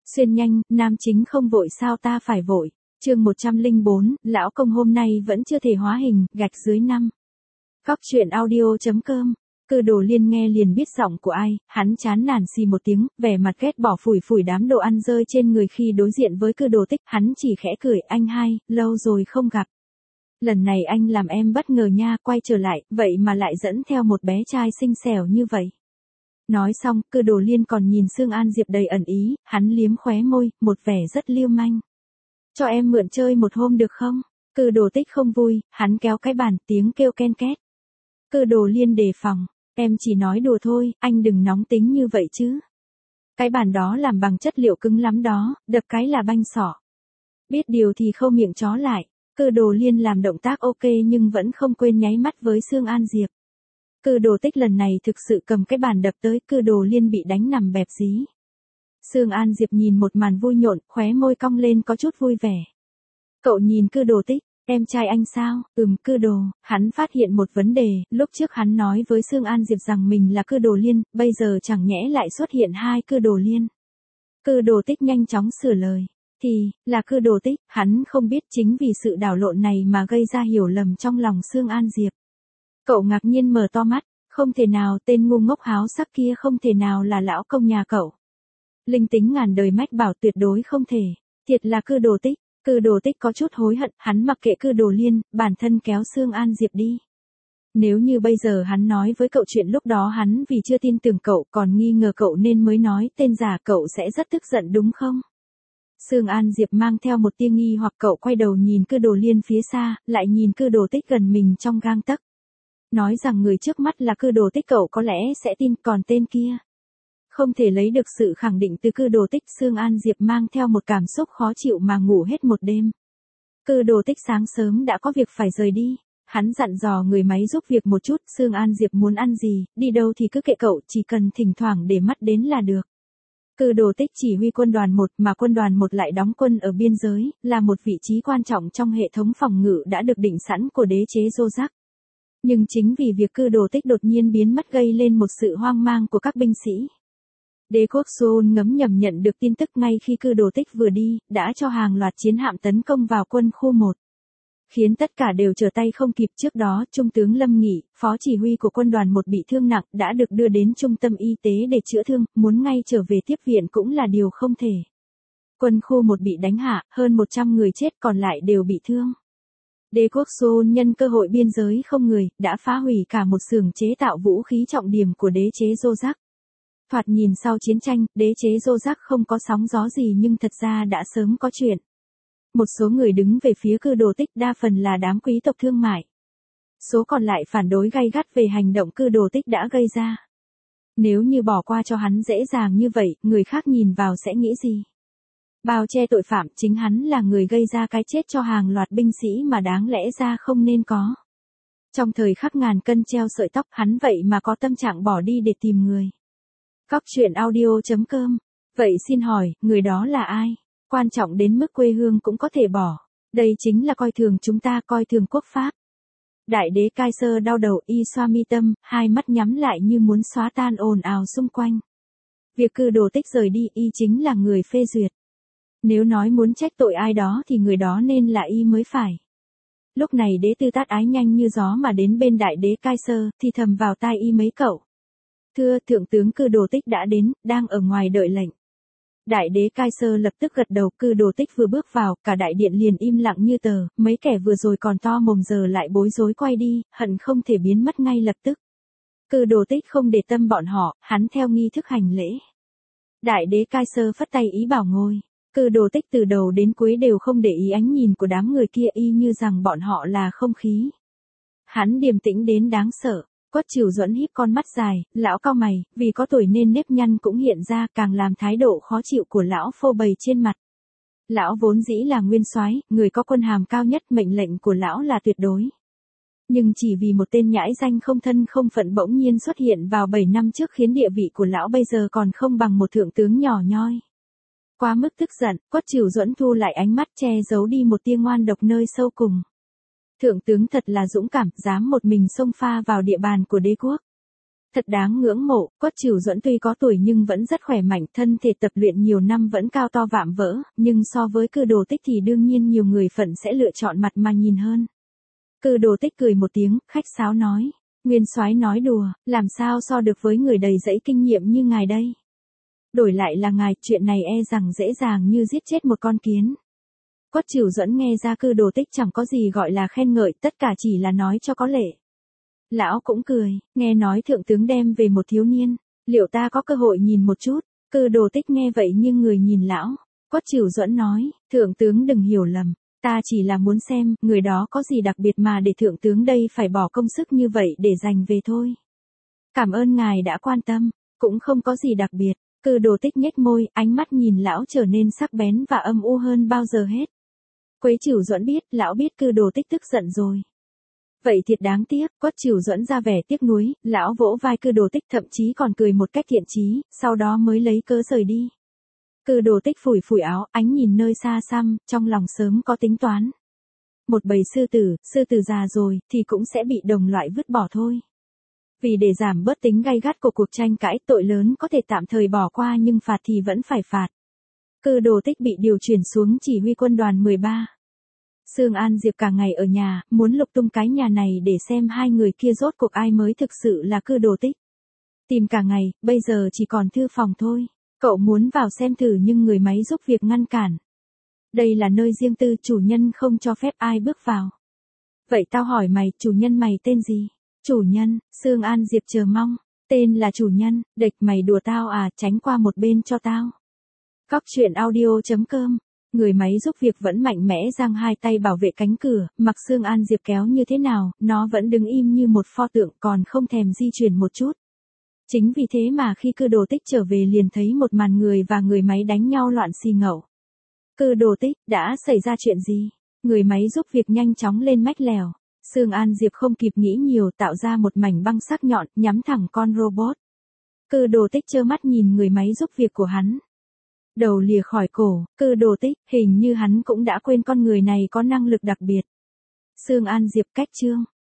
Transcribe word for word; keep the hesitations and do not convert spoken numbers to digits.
Xuyên nhanh, nam chính không vội sao ta phải vội. Chương một trăm lẻ bốn, lão công hôm nay vẫn chưa thể hóa hình, gạch dưới năm. Cóc truyện audio.com. Cư Đồ Liên nghe liền biết giọng của ai, hắn chán nản xì một tiếng, vẻ mặt ghét bỏ phủi phủi đám đồ ăn rơi trên người khi đối diện với Cư Đồ Tích, hắn chỉ khẽ cười, anh hai, lâu rồi không gặp. Lần này anh làm em bất ngờ nha, quay trở lại, vậy mà lại dẫn theo một bé trai xinh xẻo như vậy. Nói xong, Cư Đồ Liên còn nhìn Sương An Diệp đầy ẩn ý, hắn liếm khóe môi, một vẻ rất lưu manh. Cho em mượn chơi một hôm được không? Cư Đồ Tích không vui, hắn kéo cái bàn, tiếng kêu ken két. Cư Đồ Liên đề phòng, em chỉ nói đùa thôi, anh đừng nóng tính như vậy chứ. Cái bàn đó làm bằng chất liệu cứng lắm đó, đập cái là banh xỏ. Biết điều thì khâu miệng chó lại. Cư Đồ Liên làm động tác ok nhưng vẫn không quên nháy mắt với Sương An Diệp. Cư Đồ Tích lần này thực sự cầm cái bàn đập tới, Cư Đồ Liên bị đánh nằm bẹp dí. Sương An Diệp nhìn một màn vui nhộn, khóe môi cong lên có chút vui vẻ. Cậu nhìn Cư Đồ Tích, em trai anh sao? Ừm, Cư Đồ, hắn phát hiện một vấn đề, lúc trước hắn nói với Sương An Diệp rằng mình là Cư Đồ Liên, bây giờ chẳng nhẽ lại xuất hiện hai Cư Đồ Liên. Cư Đồ Tích nhanh chóng sửa lời. Thì, là Cư Đồ Tích, hắn không biết chính vì sự đảo lộn này mà gây ra hiểu lầm trong lòng Sương An Diệp. Cậu ngạc nhiên mở to mắt, không thể nào tên ngu ngốc háo sắc kia không thể nào là lão công nhà cậu. Linh tính ngàn đời mách bảo tuyệt đối không thể, thiệt là Cư Đồ Tích. Cư Đồ Tích có chút hối hận, hắn mặc kệ Cư Đồ Liên, bản thân kéo Sương An Diệp đi. Nếu như bây giờ hắn nói với cậu chuyện lúc đó hắn vì chưa tin tưởng cậu còn nghi ngờ cậu nên mới nói tên giả, cậu sẽ rất tức giận đúng không? Sương An Diệp mang theo một tia nghi hoặc, cậu quay đầu nhìn Cư Đồ Liên phía xa, lại nhìn Cư Đồ Tích gần mình trong gang tấc. Nói rằng người trước mắt là Cư Đồ Tích cậu có lẽ sẽ tin, còn tên kia. Không thể lấy được sự khẳng định từ Cư Đồ Tích, Sương An Diệp mang theo một cảm xúc khó chịu mà ngủ hết một đêm. Cư Đồ Tích sáng sớm đã có việc phải rời đi. Hắn dặn dò người máy giúp việc một chút, Sương An Diệp muốn ăn gì, đi đâu thì cứ kệ cậu, chỉ cần thỉnh thoảng để mắt đến là được. Cư Đồ Tích chỉ huy quân đoàn một mà quân đoàn một lại đóng quân ở biên giới, là một vị trí quan trọng trong hệ thống phòng ngự đã được định sẵn của đế chế Dô-giác. Nhưng chính vì việc Cư Đồ Tích đột nhiên biến mất gây lên một sự hoang mang của các binh sĩ. Đế quốc Seoul ngấm ngầm nhận được tin tức ngay khi Cư Đồ Tích vừa đi, đã cho hàng loạt chiến hạm tấn công vào quân khu một. Khiến tất cả đều trở tay không kịp. Trước đó, Trung tướng Lâm Nghị, phó chỉ huy của quân đoàn một bị thương nặng, đã được đưa đến trung tâm y tế để chữa thương, muốn ngay trở về tiếp viện cũng là điều không thể. Quân khu một bị đánh hạ, hơn một trăm người chết còn lại đều bị thương. Đế quốc Seoul nhân cơ hội biên giới không người, đã phá hủy cả một xưởng chế tạo vũ khí trọng điểm của đế chế Dô-giác. Thoạt nhìn sau chiến tranh, đế chế Dô-giác không có sóng gió gì nhưng thật ra đã sớm có chuyện. Một số người đứng về phía Cư Đồ Tích, đa phần là đám quý tộc thương mại. Số còn lại phản đối gay gắt về hành động Cư Đồ Tích đã gây ra. Nếu như bỏ qua cho hắn dễ dàng như vậy, người khác nhìn vào sẽ nghĩ gì? Bao che tội phạm, chính hắn là người gây ra cái chết cho hàng loạt binh sĩ mà đáng lẽ ra không nên có. Trong thời khắc ngàn cân treo sợi tóc, hắn vậy mà có tâm trạng bỏ đi để tìm người. Cóc truyện audio.com. Vậy xin hỏi, người đó là ai? Quan trọng đến mức quê hương cũng có thể bỏ. Đây chính là coi thường chúng ta, coi thường quốc pháp. Đại đế Kaiser đau đầu, y xoa mi tâm, hai mắt nhắm lại như muốn xóa tan ồn ào xung quanh. Việc Cư Đồ Tích rời đi, y chính là người phê duyệt. Nếu nói muốn trách tội ai đó thì người đó nên là y mới phải. Lúc này đế Tư Tát Ái nhanh như gió mà đến bên đại đế Kaiser, thì thầm vào tai y mấy cậu. Thưa thượng tướng, Cư Đồ Tích đã đến, đang ở ngoài đợi lệnh. Đại đế Kaiser lập tức gật đầu. Cư Đồ Tích vừa bước vào, cả đại điện liền im lặng như tờ, mấy kẻ vừa rồi còn to mồm giờ lại bối rối quay đi, hận không thể biến mất ngay lập tức. Cư Đồ Tích không để tâm bọn họ, hắn theo nghi thức hành lễ. Đại đế Kaiser phất tay ý bảo ngồi. Cư Đồ Tích từ đầu đến cuối đều không để ý ánh nhìn của đám người kia, y như rằng bọn họ là không khí. Hắn điềm tĩnh đến đáng sợ. Quất Trìu Duẫn híp con mắt dài, lão cau mày, vì có tuổi nên nếp nhăn cũng hiện ra, càng làm thái độ khó chịu của lão phô bày trên mặt. Lão vốn dĩ là nguyên soái, người có quân hàm cao nhất, mệnh lệnh của lão là tuyệt đối. Nhưng chỉ vì một tên nhãi danh không thân không phận bỗng nhiên xuất hiện vào bảy năm trước khiến địa vị của lão bây giờ còn không bằng một thượng tướng nhỏ nhoi. Quá mức tức giận, Quất Trìu Duẫn thu lại ánh mắt, che giấu đi một tia ngoan độc nơi sâu cùng. Thượng tướng thật là dũng cảm, dám một mình xông pha vào địa bàn của đế quốc. Thật đáng ngưỡng mộ, Quách Trửu Duẫn tuy có tuổi nhưng vẫn rất khỏe mạnh, thân thể tập luyện nhiều năm vẫn cao to vạm vỡ, nhưng so với Cư Đồ Tích thì đương nhiên nhiều người phận sẽ lựa chọn mặt mà nhìn hơn. Cư Đồ Tích cười một tiếng, khách sáo nói, Nguyên soái nói đùa, làm sao so được với người đầy dẫy kinh nghiệm như ngài đây. Đổi lại là ngài, chuyện này e rằng dễ dàng như giết chết một con kiến. Quách Trửu Duẫn nghe ra Cư Đồ Tích chẳng có gì gọi là khen ngợi, tất cả chỉ là nói cho có lệ. Lão cũng cười, nghe nói thượng tướng đem về một thiếu niên, liệu ta có cơ hội nhìn một chút. Cư Đồ Tích nghe vậy nhưng người nhìn lão. Quách Trửu Duẫn nói, thượng tướng đừng hiểu lầm, ta chỉ là muốn xem, người đó có gì đặc biệt mà để thượng tướng đây phải bỏ công sức như vậy để giành về thôi. Cảm ơn ngài đã quan tâm, cũng không có gì đặc biệt. Cư Đồ Tích nhếch môi, ánh mắt nhìn lão trở nên sắc bén và âm u hơn bao giờ hết. Quế Trửu Duẫn biết, lão biết Cư Đồ Tích tức giận rồi. Vậy thiệt đáng tiếc, Quách Trửu Duẫn ra vẻ tiếc nuối, lão vỗ vai Cư Đồ Tích thậm chí còn cười một cách thiện chí, sau đó mới lấy cớ rời đi. Cư Đồ Tích phủi phủi áo, ánh nhìn nơi xa xăm, trong lòng sớm có tính toán. Một bầy sư tử, sư tử già rồi, thì cũng sẽ bị đồng loại vứt bỏ thôi. Vì để giảm bớt tính gay gắt của cuộc tranh cãi, tội lớn có thể tạm thời bỏ qua nhưng phạt thì vẫn phải phạt. Cư Đồ Tích bị điều chuyển xuống chỉ huy quân đoàn mười ba. Sương An Diệp cả ngày ở nhà, muốn lục tung cái nhà này để xem hai người kia rốt cuộc ai mới thực sự là Cư Đồ Tích. Tìm cả ngày, bây giờ chỉ còn thư phòng thôi. Cậu muốn vào xem thử nhưng người máy giúp việc ngăn cản. Đây là nơi riêng tư, chủ nhân không cho phép ai bước vào. Vậy tao hỏi mày, chủ nhân mày tên gì? Chủ nhân, Sương An Diệp chờ mong. Tên là chủ nhân, địch mày đùa tao à, tránh qua một bên cho tao. Cóc truyện audio chấm com. Người máy giúp việc vẫn mạnh mẽ giang hai tay bảo vệ cánh cửa, mặc Sương An Diệp kéo như thế nào, nó vẫn đứng im như một pho tượng còn không thèm di chuyển một chút. Chính vì thế mà khi Cư Đồ Tích trở về liền thấy một màn người và người máy đánh nhau loạn xì ngầu. Cư Đồ Tích, đã xảy ra chuyện gì? Người máy giúp việc nhanh chóng lên mách lèo. Sương An Diệp không kịp nghĩ nhiều, tạo ra một mảnh băng sắc nhọn, nhắm thẳng con robot. Cư Đồ Tích trơ mắt nhìn người máy giúp việc của hắn. Đầu lìa khỏi cổ, Cư Đồ Tích, hình như hắn cũng đã quên con người này có năng lực đặc biệt. Sương An Diệp cách chương.